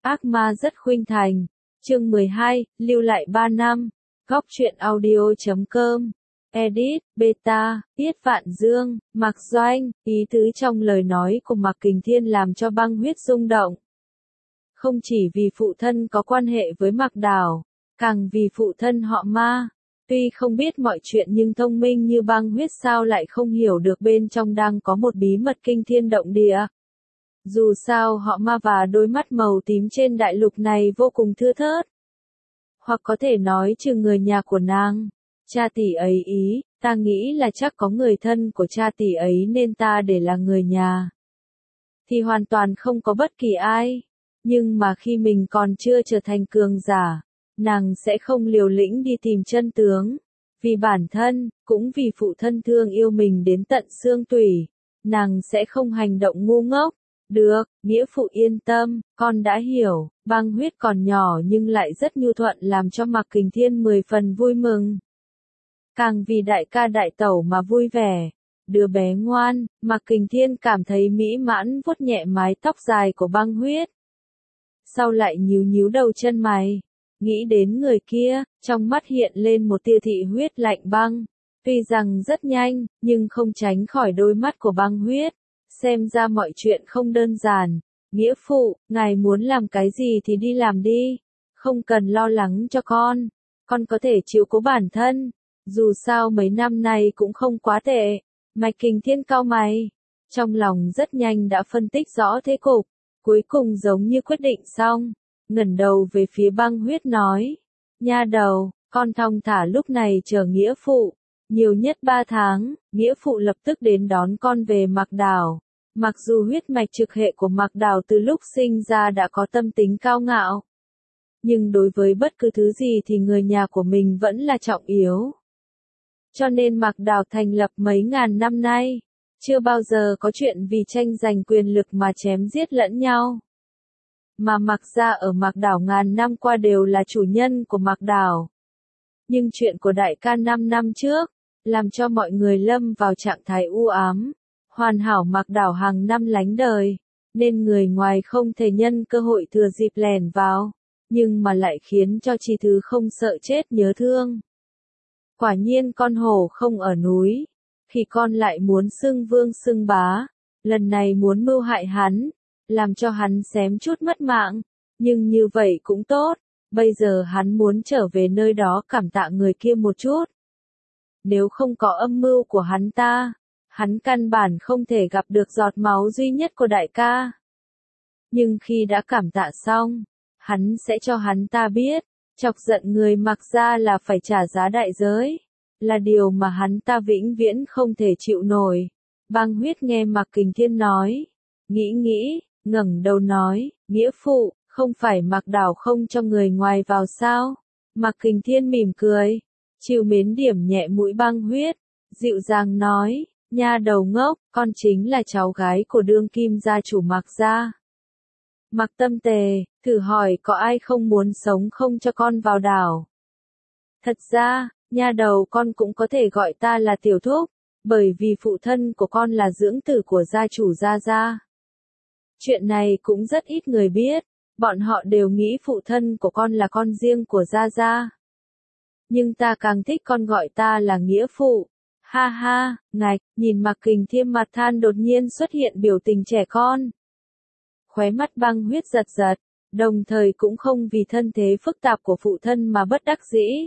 Ác ma rất khuynh thành. Chương 12, lưu lại 3 năm. Góc truyện audio.com. Edit, Beta, Tiết Vạn Dương, Mạc Doanh. Ý tứ trong lời nói của Mạc Kình Thiên làm cho Băng Huyết rung động. Không chỉ vì phụ thân có quan hệ với Mạc Đào, càng vì phụ thân họ Ma. Tuy không biết mọi chuyện nhưng thông minh như Băng Huyết sao lại không hiểu được bên trong đang có một bí mật kinh thiên động địa. Dù sao họ Ma và đôi mắt màu tím trên đại lục này vô cùng thưa thớt. Hoặc có thể nói trừ người nhà của nàng, cha tỷ ấy ý, ta nghĩ là chắc có người thân của cha tỷ ấy nên ta để là người nhà. Thì hoàn toàn không có bất kỳ ai. Nhưng mà khi mình còn chưa trở thành cường giả, nàng sẽ không liều lĩnh đi tìm chân tướng. Vì bản thân, cũng vì phụ thân thương yêu mình đến tận xương tủy, nàng sẽ không hành động ngu ngốc. Được, nghĩa phụ yên tâm, con đã hiểu. Băng Huyết còn nhỏ nhưng lại rất nhu thuận làm cho Mạc Kình Thiên 10 phần vui mừng. Càng vì đại ca đại tẩu mà vui vẻ. Đứa bé ngoan, Mạc Kình Thiên cảm thấy mỹ mãn vuốt nhẹ mái tóc dài của Băng Huyết. Sau lại nhíu nhíu đầu chân mày. Nghĩ đến người kia, trong mắt hiện lên một tia thị huyết lạnh băng. Tuy rằng rất nhanh, nhưng không tránh khỏi đôi mắt của Băng Huyết. Xem ra mọi chuyện không đơn giản. Nghĩa phụ, ngài muốn làm cái gì thì đi làm đi. Không cần lo lắng cho con. Con có thể chiếu cố bản thân. Dù sao mấy năm nay cũng không quá tệ. Mạch Kình Thiên cau mày. Trong lòng rất nhanh đã phân tích rõ thế cục. Cuối cùng giống như quyết định xong. Ngẩng đầu về phía Băng Huyết nói. Nha đầu, con thong thả lúc này chờ nghĩa phụ. Nhiều nhất 3 tháng, nghĩa phụ lập tức đến đón con về Mạc Đào. Mặc dù huyết mạch trực hệ của Mạc Đào từ lúc sinh ra đã có tâm tính cao ngạo. Nhưng đối với bất cứ thứ gì thì người nhà của mình vẫn là trọng yếu. Cho nên Mạc Đào thành lập mấy ngàn năm nay, chưa bao giờ có chuyện vì tranh giành quyền lực mà chém giết lẫn nhau. Mà Mạc gia ở Mạc Đảo ngàn năm qua đều là chủ nhân của Mạc Đảo. Nhưng chuyện của đại ca 5 năm trước, làm cho mọi người lâm vào trạng thái u ám. Hoàn hảo Mạc Đảo hàng năm lánh đời, nên người ngoài không thể nhân cơ hội thừa dịp lèn vào, nhưng mà lại khiến cho Chi Thứ không sợ chết nhớ thương. Quả nhiên con hổ không ở núi, khi con lại muốn xưng vương xưng bá, lần này muốn mưu hại hắn, làm cho hắn xém chút mất mạng, nhưng như vậy cũng tốt, bây giờ hắn muốn trở về nơi đó cảm tạ người kia một chút. Nếu không có âm mưu của hắn ta, hắn căn bản không thể gặp được giọt máu duy nhất của đại ca. Nhưng khi đã cảm tạ xong, hắn sẽ cho hắn ta biết, chọc giận người Mạc gia là phải trả giá đại giới, là điều mà hắn ta vĩnh viễn không thể chịu nổi. Băng Huyết nghe Mạc Kình Thiên nói, nghĩ, ngẩng đầu nói, nghĩa phụ, không phải Mạc Đảo không cho người ngoài vào sao? Mạc Kình Thiên mỉm cười, trìu mến điểm nhẹ mũi Băng Huyết, dịu dàng nói, nha đầu ngốc, con chính là cháu gái của đương kim gia chủ Mạc gia. Mạc Tâm Tề, thử hỏi có ai không muốn sống không cho con vào đảo? Thật ra, nha đầu con cũng có thể gọi ta là tiểu thúc, bởi vì phụ thân của con là dưỡng tử của gia chủ Gia Gia. Chuyện này cũng rất ít người biết, bọn họ đều nghĩ phụ thân của con là con riêng của Gia Gia. Nhưng ta càng thích con gọi ta là nghĩa phụ. Ha ha, ngạch, nhìn Mạc Kình Thiên mặt than đột nhiên xuất hiện biểu tình trẻ con. Khóe mắt Băng Huyết giật giật, đồng thời cũng không vì thân thế phức tạp của phụ thân mà bất đắc dĩ.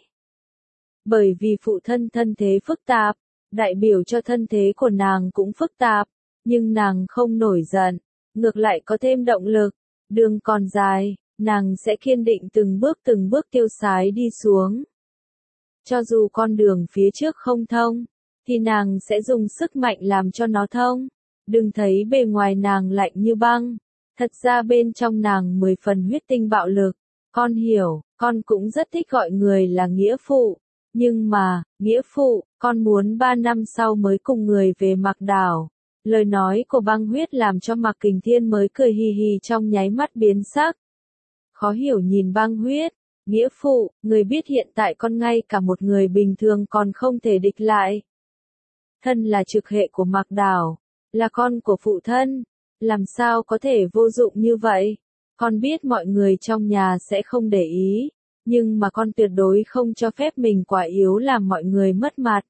Bởi vì phụ thân thân thế phức tạp, đại biểu cho thân thế của nàng cũng phức tạp, nhưng nàng không nổi giận, ngược lại có thêm động lực. Đường còn dài, nàng sẽ kiên định từng bước tiêu sái đi xuống. Cho dù con đường phía trước không thông, thì nàng sẽ dùng sức mạnh làm cho nó thông. Đừng thấy bề ngoài nàng lạnh như băng, thật ra bên trong nàng 10 phần huyết tinh bạo lực. Con hiểu, con cũng rất thích gọi người là nghĩa phụ. Nhưng mà, nghĩa phụ, con muốn 3 năm sau mới cùng người về Mạc Đảo. Lời nói của Băng Huyết làm cho Mạc Kình Thiên mới cười hì hì trong nháy mắt biến sắc. Khó hiểu nhìn Băng Huyết, nghĩa phụ, người biết hiện tại con ngay cả một người bình thường còn không thể địch lại. Thân là trực hệ của Mạc Đảo, là con của phụ thân, làm sao có thể vô dụng như vậy? Con biết mọi người trong nhà sẽ không để ý, nhưng mà con tuyệt đối không cho phép mình quá yếu làm mọi người mất mặt.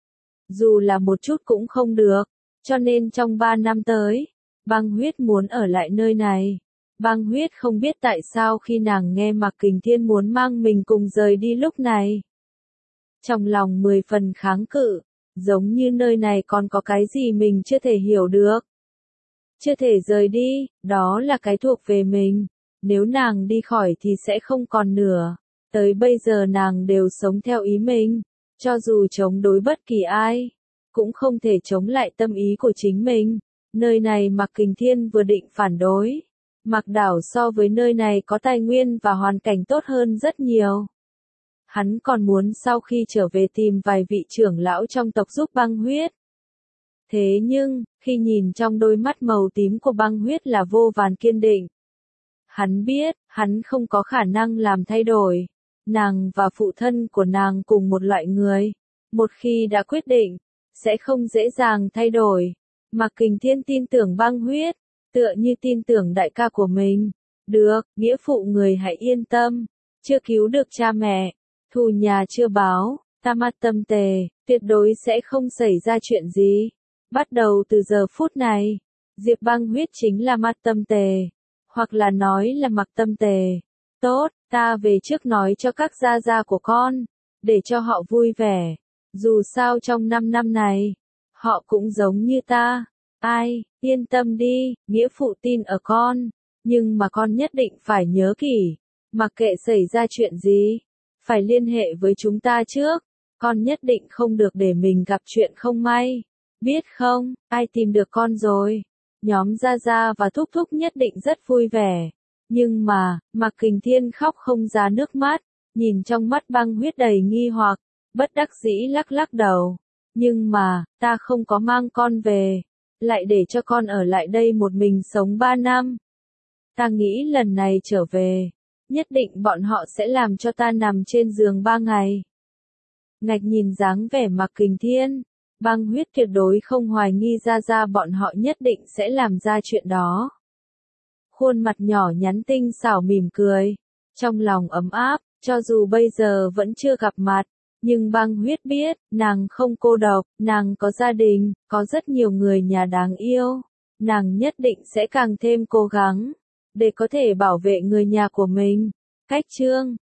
Dù là một chút cũng không được, cho nên trong 3 năm tới, Băng Huyết muốn ở lại nơi này. Băng Huyết không biết tại sao khi nàng nghe Mạc Kình Thiên muốn mang mình cùng rời đi lúc này. Trong lòng 10 phần kháng cự, giống như nơi này còn có cái gì mình chưa thể hiểu được. Chưa thể rời đi, đó là cái thuộc về mình. Nếu nàng đi khỏi thì sẽ không còn nữa. Tới bây giờ nàng đều sống theo ý mình. Cho dù chống đối bất kỳ ai, cũng không thể chống lại tâm ý của chính mình. Nơi này Mạc Kình Thiên vừa định phản đối. Mạc đảo so với nơi này có tài nguyên và hoàn cảnh tốt hơn rất nhiều. Hắn còn muốn sau khi trở về tìm vài vị trưởng lão trong tộc giúp Băng Huyết. Thế nhưng, khi nhìn trong đôi mắt màu tím của Băng Huyết là vô vàn kiên định. Hắn biết, hắn không có khả năng làm thay đổi. Nàng và phụ thân của nàng cùng một loại người. Một khi đã quyết định, sẽ không dễ dàng thay đổi. Mạc Kình Thiên tin tưởng Băng Huyết, tựa như tin tưởng đại ca của mình. Được, nghĩa phụ người hãy yên tâm. Chưa cứu được cha mẹ, thù nhà chưa báo, ta mặt tâm tề, tuyệt đối sẽ không xảy ra chuyện gì. Bắt đầu từ giờ phút này, Diệp Băng Huyết chính là mặt tâm tề, hoặc là nói là Mạc Tâm Tề. Tốt, ta về trước nói cho các gia gia của con, để cho họ vui vẻ. Dù sao trong 5 năm này, họ cũng giống như ta. Ai, yên tâm đi, nghĩa phụ tin ở con, nhưng mà con nhất định phải nhớ kỹ, mặc kệ xảy ra chuyện gì, phải liên hệ với chúng ta trước, con nhất định không được để mình gặp chuyện không may. Biết không, ai tìm được con rồi? Nhóm Gia Gia và Thúc Thúc nhất định rất vui vẻ. Nhưng mà, Mạc Kình Thiên khóc không ra nước mắt, nhìn trong mắt Băng Huyết đầy nghi hoặc, bất đắc dĩ lắc lắc đầu. Nhưng mà, ta không có mang con về, lại để cho con ở lại đây một mình sống 3 năm. Ta nghĩ lần này trở về, nhất định bọn họ sẽ làm cho ta nằm trên giường 3 ngày. Ngạch nhìn dáng vẻ Mạc Kình Thiên, Băng Huyết tuyệt đối không hoài nghi ra bọn họ nhất định sẽ làm ra chuyện đó. Khuôn mặt nhỏ nhắn tinh xảo mỉm cười, trong lòng ấm áp, cho dù bây giờ vẫn chưa gặp mặt, nhưng Băng Huyết biết, nàng không cô độc, nàng có gia đình, có rất nhiều người nhà đáng yêu, nàng nhất định sẽ càng thêm cố gắng, để có thể bảo vệ người nhà của mình. Cách chương